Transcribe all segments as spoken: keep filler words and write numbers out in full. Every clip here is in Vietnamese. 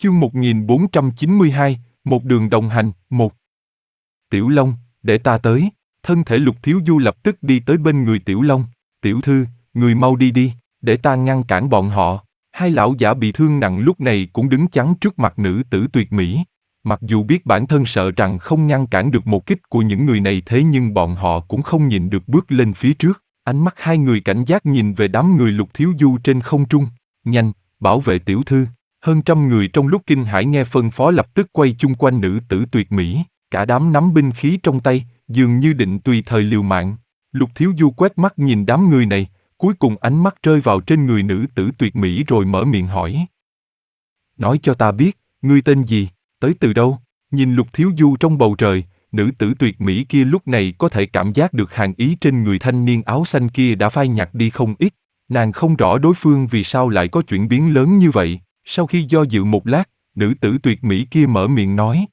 Chương một nghìn bốn trăm chín mươi hai, một đường đồng hành, một. Tiểu Long, để ta tới. Thân thể Lục Thiếu Du lập tức đi tới bên người Tiểu Long. Tiểu thư, người mau đi đi, để ta ngăn cản bọn họ. Hai lão giả bị thương nặng lúc này cũng đứng chắn trước mặt nữ tử tuyệt mỹ. Mặc dù biết bản thân sợ rằng không ngăn cản được một kích của những người này, thế nhưng bọn họ cũng không nhịn được bước lên phía trước. Ánh mắt hai người cảnh giác nhìn về đám người Lục Thiếu Du trên không trung. Nhanh, bảo vệ tiểu thư. Hơn trăm người trong lúc kinh hãi nghe phân phó lập tức quay chung quanh nữ tử tuyệt mỹ, cả đám nắm binh khí trong tay, dường như định tùy thời liều mạng. Lục Thiếu Du quét mắt nhìn đám người này, cuối cùng ánh mắt rơi vào trên người nữ tử tuyệt mỹ rồi mở miệng hỏi. Nói cho ta biết, ngươi tên gì, tới từ đâu? Nhìn Lục Thiếu Du trong bầu trời, nữ tử tuyệt mỹ kia lúc này có thể cảm giác được hàn ý trên người thanh niên áo xanh kia đã phai nhạt đi không ít. Nàng không rõ đối phương vì sao lại có chuyển biến lớn như vậy. Sau khi do dự một lát, nữ tử tuyệt mỹ kia mở miệng nói.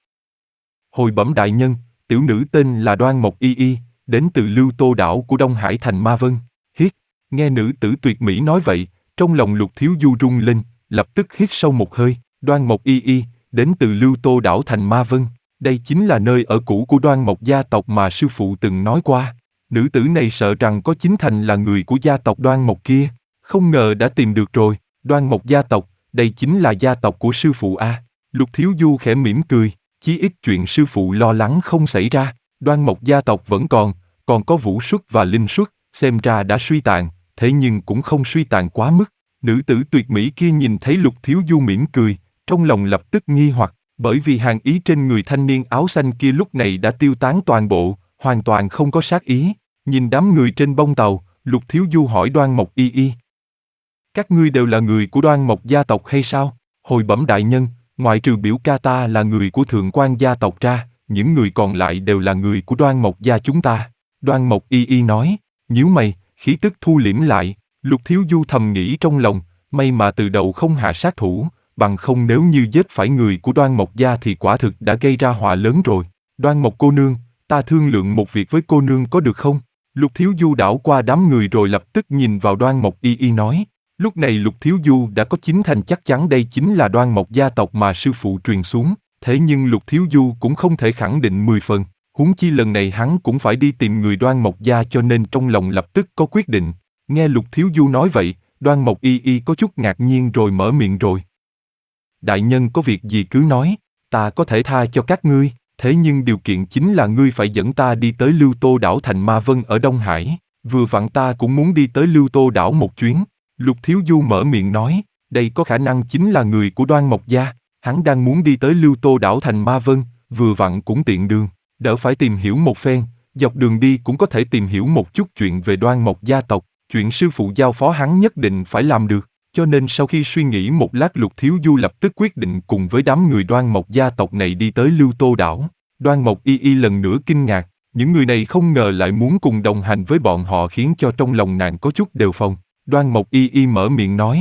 Hồi bẩm đại nhân, tiểu nữ tên là Đoan Mộc Y Y, đến từ Lưu Tô đảo của Đông Hải thành Ma Vân. Hít, nghe nữ tử tuyệt mỹ nói vậy, trong lòng Lục Thiếu Du rung lên, lập tức hít sâu một hơi. Đoan Mộc Y Y, đến từ Lưu Tô đảo thành Ma Vân. Đây chính là nơi ở cũ của Đoan Mộc gia tộc mà sư phụ từng nói qua. Nữ tử này sợ rằng có chính thành là người của gia tộc Đoan Mộc kia. Không ngờ đã tìm được rồi. Đoan Mộc gia tộc, đây chính là gia tộc của sư phụ a. Lục Thiếu Du khẽ mỉm cười, chí ít chuyện sư phụ lo lắng không xảy ra. Đoan Mộc gia tộc vẫn còn, còn có Vũ Xuất và Linh Xuất, xem ra đã suy tàn, thế nhưng cũng không suy tàn quá mức. Nữ tử tuyệt mỹ kia nhìn thấy Lục Thiếu Du mỉm cười, trong lòng lập tức nghi hoặc, bởi vì hàn ý trên người thanh niên áo xanh kia lúc này đã tiêu tán toàn bộ, hoàn toàn không có sát ý. Nhìn đám người trên bông tàu, Lục Thiếu Du hỏi Đoan Mộc Y Y. Các ngươi đều là người của Đoan Mộc gia tộc hay sao? Hồi bẩm đại nhân, ngoại trừ biểu ca ta là người của Thượng Quan gia tộc ra, những người còn lại đều là người của Đoan Mộc gia chúng ta. Đoan Mộc Y Y nói, nhíu mày, khí tức thu liễm lại. Lục Thiếu Du thầm nghĩ trong lòng, may mà từ đầu không hạ sát thủ, bằng không nếu như giết phải người của Đoan Mộc gia thì quả thực đã gây ra họa lớn rồi. Đoan Mộc cô nương, ta thương lượng một việc với cô nương có được không? Lục Thiếu Du đảo qua đám người rồi lập tức nhìn vào Đoan Mộc Y Y nói. Lúc này Lục Thiếu Du đã có chín thành chắc chắn đây chính là Đoan Mộc gia tộc mà sư phụ truyền xuống, thế nhưng Lục Thiếu Du cũng không thể khẳng định mười phần, huống chi lần này hắn cũng phải đi tìm người Đoan Mộc gia, cho nên trong lòng lập tức có quyết định. Nghe Lục Thiếu Du nói vậy, Đoan Mộc Y Y có chút ngạc nhiên rồi mở miệng rồi. Đại nhân có việc gì cứ nói, ta có thể tha cho các ngươi, thế nhưng điều kiện chính là ngươi phải dẫn ta đi tới Lưu Tô đảo thành Ma Vân ở Đông Hải, vừa vặn ta cũng muốn đi tới Lưu Tô đảo một chuyến. Lục Thiếu Du mở miệng nói, đây có khả năng chính là người của Đoan Mộc gia, hắn đang muốn đi tới Lưu Tô đảo thành Ma Vân, vừa vặn cũng tiện đường, đỡ phải tìm hiểu một phen, dọc đường đi cũng có thể tìm hiểu một chút chuyện về Đoan Mộc gia tộc, chuyện sư phụ giao phó hắn nhất định phải làm được, cho nên sau khi suy nghĩ một lát Lục Thiếu Du lập tức quyết định cùng với đám người Đoan Mộc gia tộc này đi tới Lưu Tô đảo. Đoan Mộc Y Y lần nữa kinh ngạc, những người này không ngờ lại muốn cùng đồng hành với bọn họ khiến cho trong lòng nàng có chút đề phòng. Đoan Mộc Y Y mở miệng nói.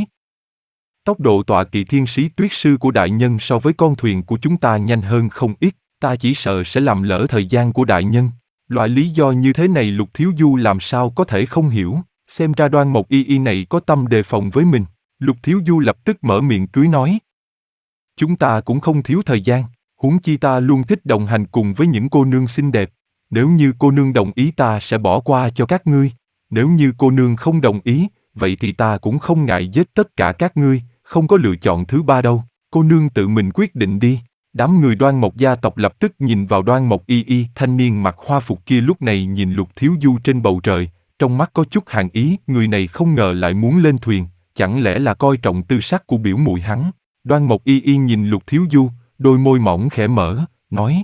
Tốc độ tọa kỵ thiên sĩ tuyết sư của đại nhân so với con thuyền của chúng ta nhanh hơn không ít, ta chỉ sợ sẽ làm lỡ thời gian của đại nhân. Loại lý do như thế này Lục Thiếu Du làm sao có thể không hiểu, xem ra Đoan Mộc Y Y này có tâm đề phòng với mình. Lục Thiếu Du lập tức mở miệng cưới nói. Chúng ta cũng không thiếu thời gian, huống chi ta luôn thích đồng hành cùng với những cô nương xinh đẹp. Nếu như cô nương đồng ý ta sẽ bỏ qua cho các ngươi, nếu như cô nương không đồng ý, vậy thì ta cũng không ngại giết tất cả các ngươi, không có lựa chọn thứ ba đâu, cô nương tự mình quyết định đi. Đám người Đoan Mộc gia tộc lập tức nhìn vào Đoan Mộc Y Y, thanh niên mặc hoa phục kia lúc này nhìn Lục Thiếu Du trên bầu trời, trong mắt có chút hàn ý, người này không ngờ lại muốn lên thuyền, chẳng lẽ là coi trọng tư sắc của biểu muội hắn. Đoan Mộc Y Y nhìn Lục Thiếu Du, đôi môi mỏng khẽ mở, nói.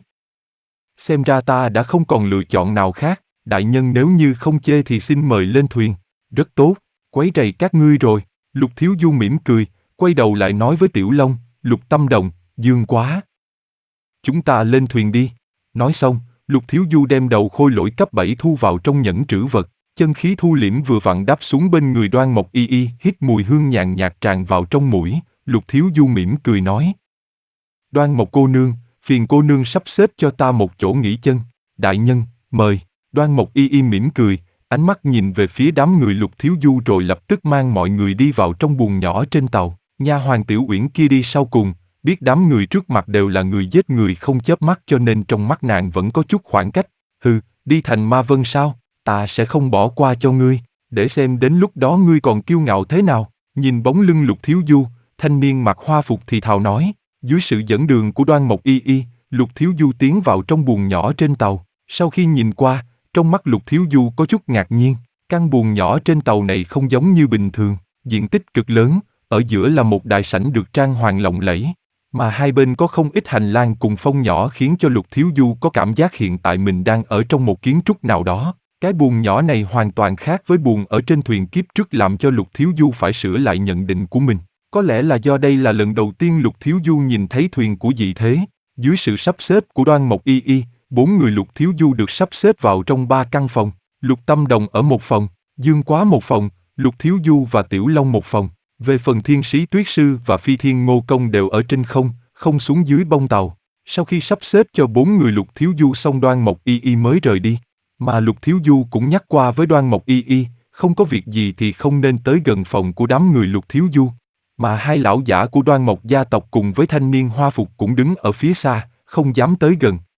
Xem ra ta đã không còn lựa chọn nào khác, đại nhân nếu như không chê thì xin mời lên thuyền. Rất tốt, quấy rầy các ngươi rồi. Lục Thiếu Du mỉm cười, quay đầu lại nói với Tiểu Long, Lục Tâm Đồng, Dương Quá. Chúng ta lên thuyền đi. Nói xong, Lục Thiếu Du đem đầu khôi lỗi cấp bảy thu vào trong nhẫn trữ vật, chân khí thu liễm vừa vặn đáp xuống bên người Đoan Mộc Y Y, hít mùi hương nhàn nhạt tràn vào trong mũi. Lục Thiếu Du mỉm cười nói. Đoan Mộc cô nương, phiền cô nương sắp xếp cho ta một chỗ nghỉ chân. Đại nhân, mời. Đoan Mộc Y Y mỉm cười, ánh mắt nhìn về phía đám người Lục Thiếu Du rồi lập tức mang mọi người đi vào trong buồng nhỏ trên tàu. Nha hoàn Tiểu Uyển kia đi sau cùng, biết đám người trước mặt đều là người giết người không chớp mắt cho nên trong mắt nàng vẫn có chút khoảng cách. Hừ, đi thành ma vân sao? Ta sẽ không bỏ qua cho ngươi, để xem đến lúc đó ngươi còn kiêu ngạo thế nào. Nhìn bóng lưng Lục Thiếu Du, thanh niên mặc hoa phục thì thào nói. Dưới sự dẫn đường của Đoan Mộc Y Y, Lục Thiếu Du tiến vào trong buồng nhỏ trên tàu. Sau khi nhìn qua, trong mắt Lục Thiếu Du có chút ngạc nhiên. Căn buồng nhỏ trên tàu này không giống như bình thường, diện tích cực lớn, ở giữa là một đại sảnh được trang hoàng lộng lẫy, mà hai bên có không ít hành lang cùng phong nhỏ khiến cho Lục Thiếu Du có cảm giác hiện tại mình đang ở trong một kiến trúc nào đó. Cái buồng nhỏ này hoàn toàn khác với buồng ở trên thuyền kiếp trước làm cho Lục Thiếu Du phải sửa lại nhận định của mình. Có lẽ là do đây là lần đầu tiên Lục Thiếu Du nhìn thấy thuyền của dị thế. Dưới sự sắp xếp của Đoan Mộc Y Y, bốn người Lục Thiếu Du được sắp xếp vào trong ba căn phòng. Lục Tâm Đồng ở một phòng, Dương Quá một phòng, Lục Thiếu Du và Tiểu Long một phòng. Về phần Thiên Sĩ Tuyết Sư và Phi Thiên Ngô Công đều ở trên không, không xuống dưới bông tàu. Sau khi sắp xếp cho bốn người Lục Thiếu Du xong Đoan Mộc Y Y mới rời đi. Mà Lục Thiếu Du cũng nhắc qua với Đoan Mộc Y Y, không có việc gì thì không nên tới gần phòng của đám người Lục Thiếu Du. Mà hai lão giả của Đoan Mộc gia tộc cùng với thanh niên hoa phục cũng đứng ở phía xa, không dám tới gần.